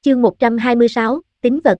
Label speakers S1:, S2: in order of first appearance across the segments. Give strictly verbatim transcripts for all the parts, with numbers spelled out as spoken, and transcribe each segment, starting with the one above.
S1: Chương một trăm hai mươi sáu, tín vật.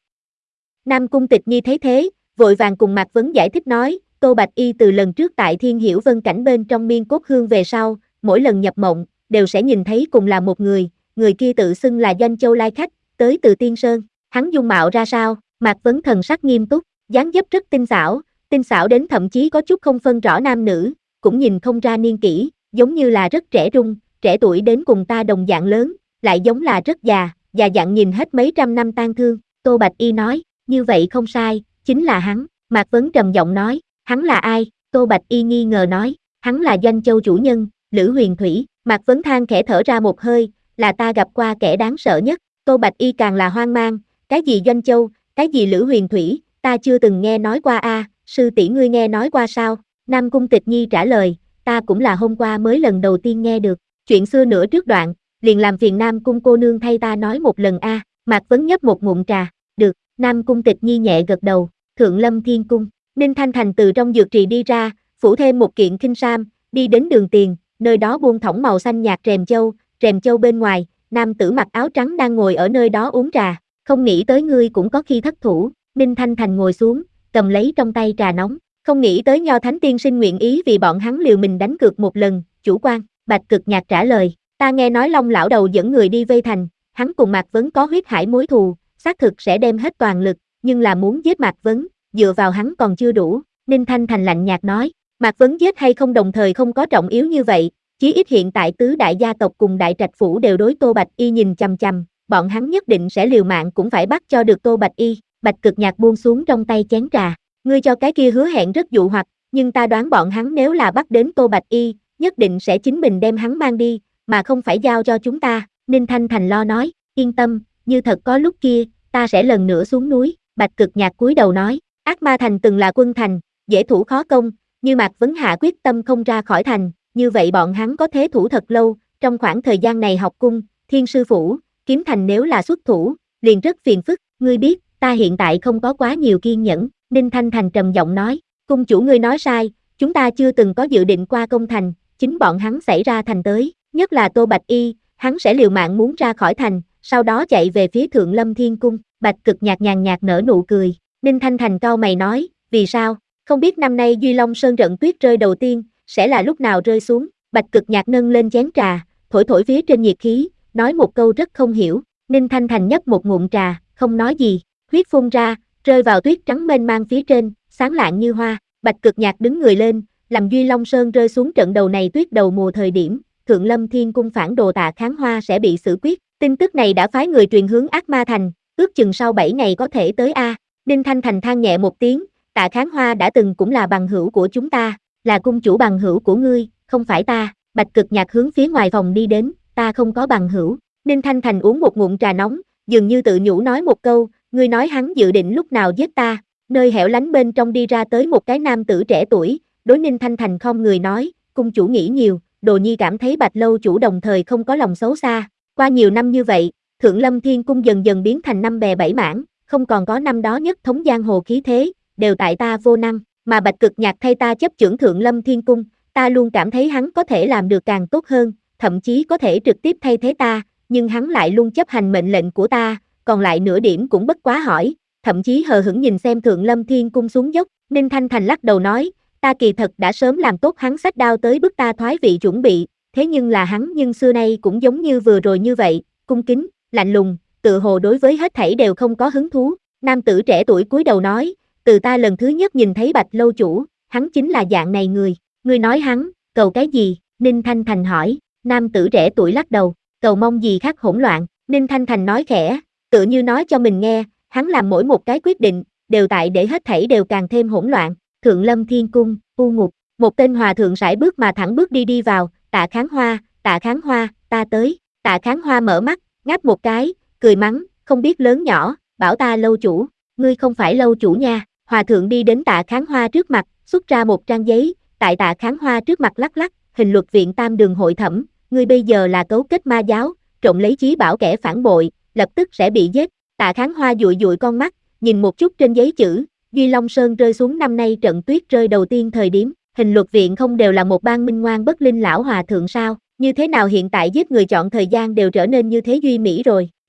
S1: Nam Cung Tịch Nhi thấy thế, vội vàng cùng Mạc Vấn giải thích nói, Tô Bạch Y từ lần trước tại Thiên Hiểu Vân Cảnh bên trong Miên Cốt Hương về sau, mỗi lần nhập mộng, đều sẽ nhìn thấy cùng là một người, người kia tự xưng là Doanh Châu Lai Khách, tới từ Tiên Sơn, hắn dung mạo ra sao, Mạc Vấn thần sắc nghiêm túc, dáng dấp rất tinh xảo, tinh xảo đến thậm chí có chút không phân rõ nam nữ, cũng nhìn không ra niên kỷ, giống như là rất trẻ trung, trẻ tuổi đến cùng ta đồng dạng lớn, lại giống là rất già, già dặn nhìn hết mấy trăm năm tang thương, Tô Bạch Y nói, như vậy không sai, chính là hắn, Mạc Vấn trầm giọng nói, hắn là ai, Tô Bạch Y nghi ngờ nói, hắn là Doanh Châu chủ nhân, Lữ Huyền Thủy, Mạc Vấn than khẽ thở ra một hơi, là ta gặp qua kẻ đáng sợ nhất, Tô Bạch Y càng là hoang mang, cái gì Doanh Châu, cái gì Lữ Huyền Thủy, ta chưa từng nghe nói qua a, sư tỷ ngươi nghe nói qua sao, Nam Cung Tịch Nhi trả lời, ta cũng là hôm qua mới lần đầu tiên nghe được, chuyện xưa nữa trước đoạn, liền làm phiền Nam Cung cô nương thay ta nói một lần a, Mạc Vấn nhấp một ngụm trà, được, Nam Cung Tịch Nhi nhẹ gật đầu, Thượng Lâm Thiên Cung, Ninh Thanh Thành từ trong dược trì đi ra, phủ thêm một kiện khinh sam, đi đến đường tiền, nơi đó buông thõng màu xanh nhạt rèm châu, rèm châu bên ngoài, nam tử mặc áo trắng đang ngồi ở nơi đó uống trà, không nghĩ tới ngươi cũng có khi thất thủ, Ninh Thanh Thành ngồi xuống, cầm lấy trong tay trà nóng, không nghĩ tới Nho Thánh Tiên Sinh nguyện ý vì bọn hắn liều mình đánh cược một lần, chủ quan, Bạch Cực Nhạc trả lời, ta nghe nói Long lão đầu dẫn người đi vây thành, hắn cùng Mạc Vấn có huyết hải mối thù, xác thực sẽ đem hết toàn lực, nhưng là muốn giết Mạc Vấn, dựa vào hắn còn chưa đủ, Ninh Thanh Thành lạnh nhạt nói, Mạc Vấn giết hay không đồng thời không có trọng yếu như vậy, chí ít hiện tại tứ đại gia tộc cùng đại trạch phủ đều đối Tô Bạch Y nhìn chằm chằm, bọn hắn nhất định sẽ liều mạng cũng phải bắt cho được Tô Bạch Y, Bạch Cực Nhạc buông xuống trong tay chén trà, ngươi cho cái kia hứa hẹn rất dụ hoặc, nhưng ta đoán bọn hắn nếu là bắt đến Tô Bạch Y, nhất định sẽ chính mình đem hắn mang đi, mà không phải giao cho chúng ta, Ninh Thanh Thành lo nói, yên tâm, như thật có lúc kia, ta sẽ lần nữa xuống núi, Bạch Cực Nhạc cúi đầu nói, Ác Ma Thành từng là quân thành, dễ thủ khó công, như Mạc Vấn hạ quyết tâm không ra khỏi thành, như vậy bọn hắn có thế thủ thật lâu, trong khoảng thời gian này học cung, Thiên Sư Phủ, Kiếm Thành nếu là xuất thủ, liền rất phiền phức, ngươi biết, ta hiện tại không có quá nhiều kiên nhẫn, Ninh Thanh Thành trầm giọng nói, cung chủ ngươi nói sai, chúng ta chưa từng có dự định qua công thành, chính bọn hắn xảy ra thành tới, nhất là Tô Bạch Y, hắn sẽ liều mạng muốn ra khỏi thành, sau đó chạy về phía Thượng Lâm Thiên Cung, Bạch Cực Nhạc nhàn nhạt nở nụ cười, Ninh Thanh Thành cau mày nói, vì sao, không biết năm nay Duy Long Sơn trận tuyết rơi đầu tiên, sẽ là lúc nào rơi xuống, Bạch Cực Nhạc nâng lên chén trà, thổi thổi phía trên nhiệt khí, nói một câu rất không hiểu, Ninh Thanh Thành nhấp một ngụm trà, không nói gì, huyết phun ra, rơi vào tuyết trắng mênh mang phía trên, sáng lạng như hoa, Bạch Cực Nhạc đứng người lên, làm Duy Long Sơn rơi xuống trận đầu này tuyết đầu mùa thời điểm, Thượng Lâm Thiên Cung phản đồ Tạ Kháng Hoa sẽ bị xử quyết, tin tức này đã phái người truyền hướng Ác Ma Thành, ước chừng sau bảy ngày có thể tới a. Ninh Thanh Thành than nhẹ một tiếng, Tạ Kháng Hoa đã từng cũng là bằng hữu của chúng ta, là cung chủ bằng hữu của ngươi, không phải ta, Bạch Cực Nhạc hướng phía ngoài phòng đi đến, ta không có bằng hữu, Ninh Thanh Thành uống một ngụm trà nóng, dường như tự nhủ nói một câu, ngươi nói hắn dự định lúc nào giết ta, nơi hẻo lánh bên trong đi ra tới một cái nam tử trẻ tuổi, đối Ninh Thanh Thành không người nói, cung chủ nghĩ nhiều, Đồ Nhi cảm thấy Bạch Lâu chủ đồng thời không có lòng xấu xa, qua nhiều năm như vậy, Thượng Lâm Thiên Cung dần dần biến thành năm bè bảy mảng, không còn có năm đó nhất thống giang hồ khí thế, đều tại ta vô năng, mà Bạch Cực Nhạc thay ta chấp chưởng Thượng Lâm Thiên Cung, ta luôn cảm thấy hắn có thể làm được càng tốt hơn, thậm chí có thể trực tiếp thay thế ta, nhưng hắn lại luôn chấp hành mệnh lệnh của ta, còn lại nửa điểm cũng bất quá hỏi, thậm chí hờ hững nhìn xem Thượng Lâm Thiên Cung xuống dốc, Ninh Thanh Thành lắc đầu nói, ta kỳ thật đã sớm làm tốt hắn xách đao tới bức ta thoái vị chuẩn bị, thế nhưng là hắn nhưng xưa nay cũng giống như vừa rồi như vậy, cung kính, lạnh lùng, tự hồ đối với hết thảy đều không có hứng thú, nam tử trẻ tuổi cúi đầu nói, từ ta lần thứ nhất nhìn thấy Bạch Lâu chủ, hắn chính là dạng này người, ngươi nói hắn, cầu cái gì, Ninh Thanh Thành hỏi, nam tử trẻ tuổi lắc đầu, cầu mong gì khác hỗn loạn, Ninh Thanh Thành nói khẽ, tựa như nói cho mình nghe, hắn làm mỗi một cái quyết định, đều tại để hết thảy đều càng thêm hỗn loạn, Thượng Lâm Thiên Cung, u ngục, một tên hòa thượng sải bước mà thẳng bước đi đi vào, Tạ Kháng Hoa, Tạ Kháng Hoa, ta tới, Tạ Kháng Hoa mở mắt, ngáp một cái, cười mắng, không biết lớn nhỏ, bảo ta lâu chủ, ngươi không phải lâu chủ nha, hòa thượng đi đến Tạ Kháng Hoa trước mặt, xuất ra một trang giấy, tại Tạ Kháng Hoa trước mặt lắc lắc, hình luật viện tam đường hội thẩm, ngươi bây giờ là cấu kết ma giáo, trộm lấy chí bảo kẻ phản bội, lập tức sẽ bị giết, Tạ Kháng Hoa dụi dụi con mắt, nhìn một chút trên giấy chữ, Duy Long Sơn rơi xuống năm nay trận tuyết rơi đầu tiên thời điểm, hình luật viện không đều là một ban minh ngoan bất linh lão hòa thượng sao, như thế nào hiện tại giết người chọn thời gian đều trở nên như thế duy mỹ rồi,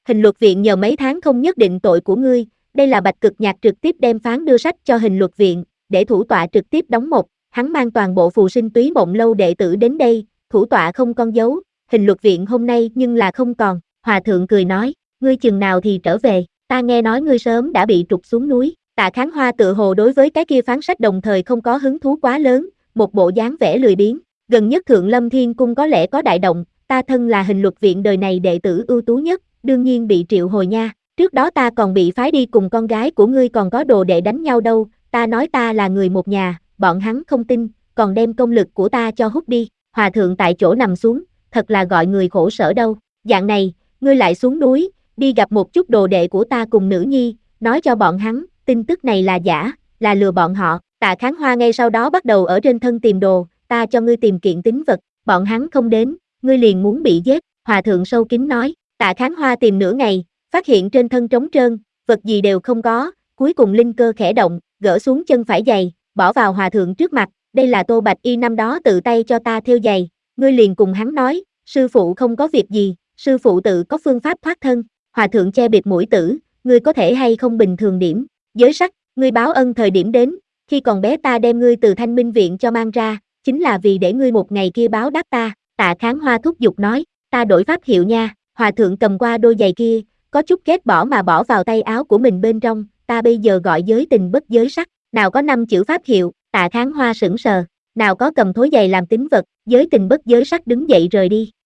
S1: Hình luật viện nhờ mấy tháng không nhất định tội của ngươi, đây là Bạch Cực Nhạc trực tiếp đem phán đưa sách cho hình luật viện, để thủ tọa trực tiếp đóng một, hắn mang toàn bộ phù sinh túy mộng lâu đệ tử đến đây, thủ tọa không con dấu, hình luật viện hôm nay nhưng là không còn, hòa thượng cười nói, ngươi chừng nào thì trở về, ta nghe nói ngươi sớm đã bị trục xuống núi, Tạ Kháng Hoa tự hồ đối với cái kia phán sách đồng thời không có hứng thú quá lớn, một bộ dáng vẻ lười biếng, gần nhất Thượng Lâm Thiên Cung có lẽ có đại động, ta thân là hình luật viện đời này đệ tử ưu tú nhất, đương nhiên bị triệu hồi nha, trước đó ta còn bị phái đi cùng con gái của ngươi còn có đồ đệ đánh nhau đâu, ta nói ta là người một nhà, bọn hắn không tin, còn đem công lực của ta cho hút đi, hòa thượng tại chỗ nằm xuống, thật là gọi người khổ sở đâu, dạng này, ngươi lại xuống núi, đi gặp một chút đồ đệ của ta cùng nữ nhi, nói cho bọn hắn, tin tức này là giả, là lừa bọn họ, Tạ Kháng Hoa ngay sau đó bắt đầu ở trên thân tìm đồ, ta cho ngươi tìm kiện tín vật, bọn hắn không đến, ngươi liền muốn bị giết, hòa thượng sâu kín nói, Tạ Kháng Hoa tìm nửa ngày, phát hiện trên thân trống trơn, vật gì đều không có, cuối cùng linh cơ khẽ động, gỡ xuống chân phải giày, bỏ vào hòa thượng trước mặt, đây là Tô Bạch Y năm đó tự tay cho ta thêu giày, ngươi liền cùng hắn nói, sư phụ không có việc gì, sư phụ tự có phương pháp thoát thân, hòa thượng che bịt mũi tử, ngươi có thể hay không bình thường điểm, giới sắc, ngươi báo ân thời điểm đến, khi còn bé ta đem ngươi từ Thanh Minh viện cho mang ra, chính là vì để ngươi một ngày kia báo đáp ta, Tạ Kháng Hoa thúc giục nói, ta đổi pháp hiệu nha, hòa thượng cầm qua đôi giày kia, có chút ghét bỏ mà bỏ vào tay áo của mình bên trong, ta bây giờ gọi giới tình bất giới sắc, nào có năm chữ pháp hiệu, Tạ Kháng Hoa sững sờ, nào có cầm thối giày làm tín vật, giới tình bất giới sắc đứng dậy rời đi.